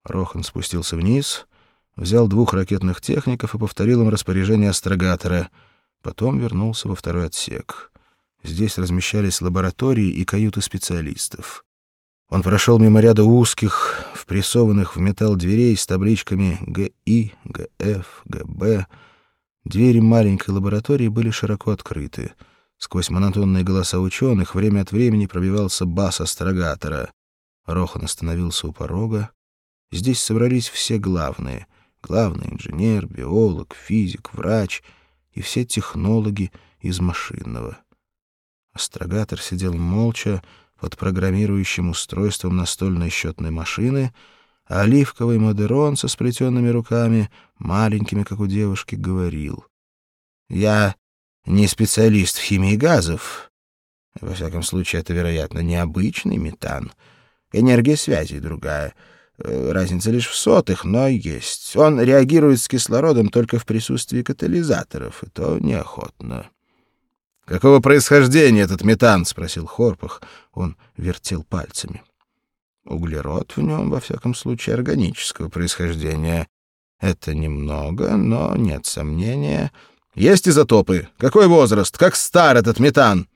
Рохан спустился вниз, взял 2 ракетных техников и повторил им распоряжение астрогатора. Потом вернулся во второй отсек. Здесь размещались лаборатории и каюты специалистов. Он прошел мимо ряда узких, впрессованных в металл дверей с табличками ГИ, ГФ, ГБ. Двери маленькой лаборатории были широко открыты. Сквозь монотонные голоса ученых время от времени пробивался бас астрогатора. Рохан остановился у порога. Здесь собрались все главные. Главный инженер, биолог, физик, врач и все технологи из машинного. Астрогатор сидел молча под программирующим устройством настольной счетной машины, а оливковый модерон со сплетенными руками, маленькими, как у девушки, говорил: «Я не специалист в химии газов. Во всяком случае, это, вероятно, необычный метан. Энергия связи другая. Разница лишь в сотых, но есть. Он реагирует с кислородом только в присутствии катализаторов, и то неохотно». «Какого происхождения этот метан?» — спросил Хорпах. Он вертел пальцами. «Углерод в нем, во всяком случае, органического происхождения. Это немного, но нет сомнения». «Есть изотопы? Какой возраст? Как стар этот метан?»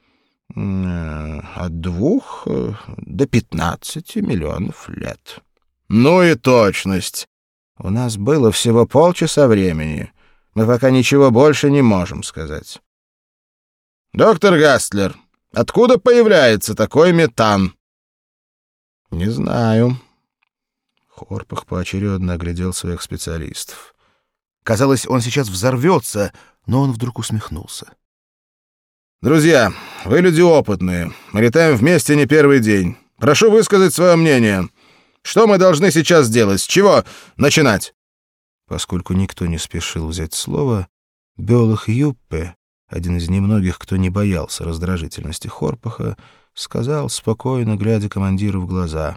«От 2 до 15 миллионов лет». «Ну и точность!» «У нас было всего полчаса времени. Мы пока ничего больше не можем сказать». «Доктор Гастлер, откуда появляется такой метан?» «Не знаю». Хорпах поочередно оглядел своих специалистов. Казалось, он сейчас взорвется, но он вдруг усмехнулся. «Друзья, вы люди опытные. Мы летаем вместе не первый день. Прошу высказать свое мнение. Что мы должны сейчас делать? С чего начинать?» Поскольку никто не спешил взять слово, биолог Юппе, один из немногих, кто не боялся раздражительности Хорпаха, сказал, спокойно глядя командиру в глаза: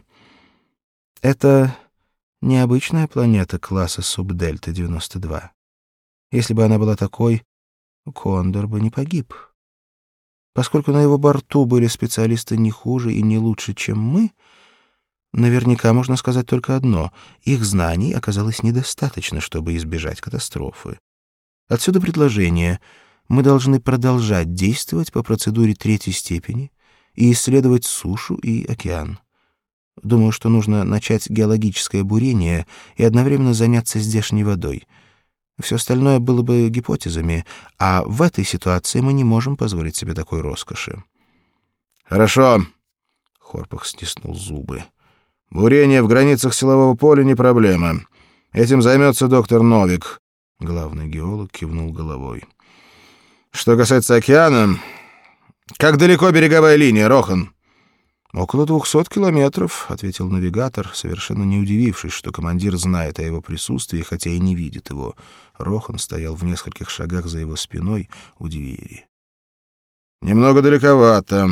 «Это необычная планета класса Субдельта-92. Если бы она была такой, Кондор бы не погиб. Поскольку на его борту были специалисты не хуже и не лучше, чем мы, наверняка можно сказать только одно: их знаний оказалось недостаточно, чтобы избежать катастрофы. Отсюда предложение: мы должны продолжать действовать по процедуре 3-й степени и исследовать сушу и океан. Думаю, что нужно начать геологическое бурение и одновременно заняться здешней водой. Все остальное было бы гипотезами, а в этой ситуации мы не можем позволить себе такой роскоши». «Хорошо», — Хорпах стиснул зубы. «Бурение в границах силового поля не проблема. Этим займется доктор Новик». Главный геолог кивнул головой. «Что касается океана, как далеко береговая линия, Рохан?» «Около 200 километров», — ответил навигатор, совершенно не удивившись, что командир знает о его присутствии, хотя и не видит его. Рохан стоял в нескольких шагах за его спиной у двери. «Немного далековато.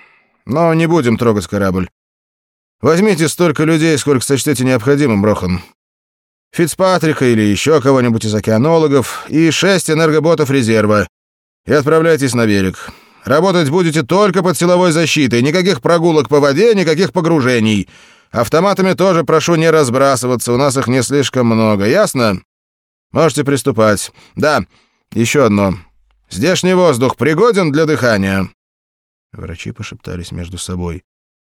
Но не будем трогать корабль. Возьмите столько людей, сколько сочтете необходимым, Рохан. Фицпатрика или еще кого-нибудь из океанологов и 6 энергоботов резерва. И отправляйтесь на берег. Работать будете только под силовой защитой. Никаких прогулок по воде, никаких погружений. Автоматами тоже прошу не разбрасываться, у нас их не слишком много. Ясно? Можете приступать. Да, еще одно. Здешний воздух пригоден для дыхания?» Врачи пошептались между собой.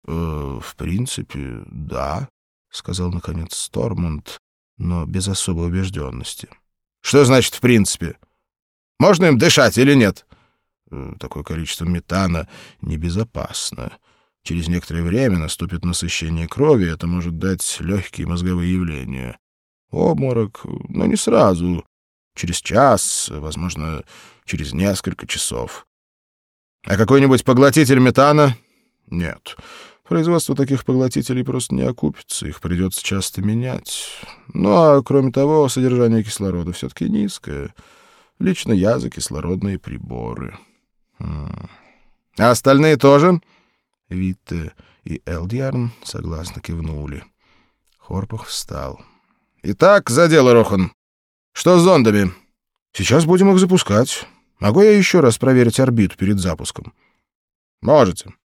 «В принципе, да», — сказал, наконец, Стормунд, но без особой убежденности. «Что значит «в принципе»? Можно им дышать или нет?» «Такое количество метана небезопасно. Через некоторое время наступит насыщение крови, это может дать легкие мозговые явления. Обморок, но не сразу. Через час, возможно, через несколько часов. А какой-нибудь поглотитель метана? Нет. Производство таких поглотителей просто не окупится, их придется часто менять. Ну, а кроме того, содержание кислорода все-таки низкое. Лично я за кислородные приборы». «А остальные тоже?» Витте и Элдьярн согласно кивнули. Хорпах встал. «Итак, за дело, Рохан. Что с зондами?» «Сейчас будем их запускать. Могу я еще раз проверить орбиту перед запуском?» «Можете».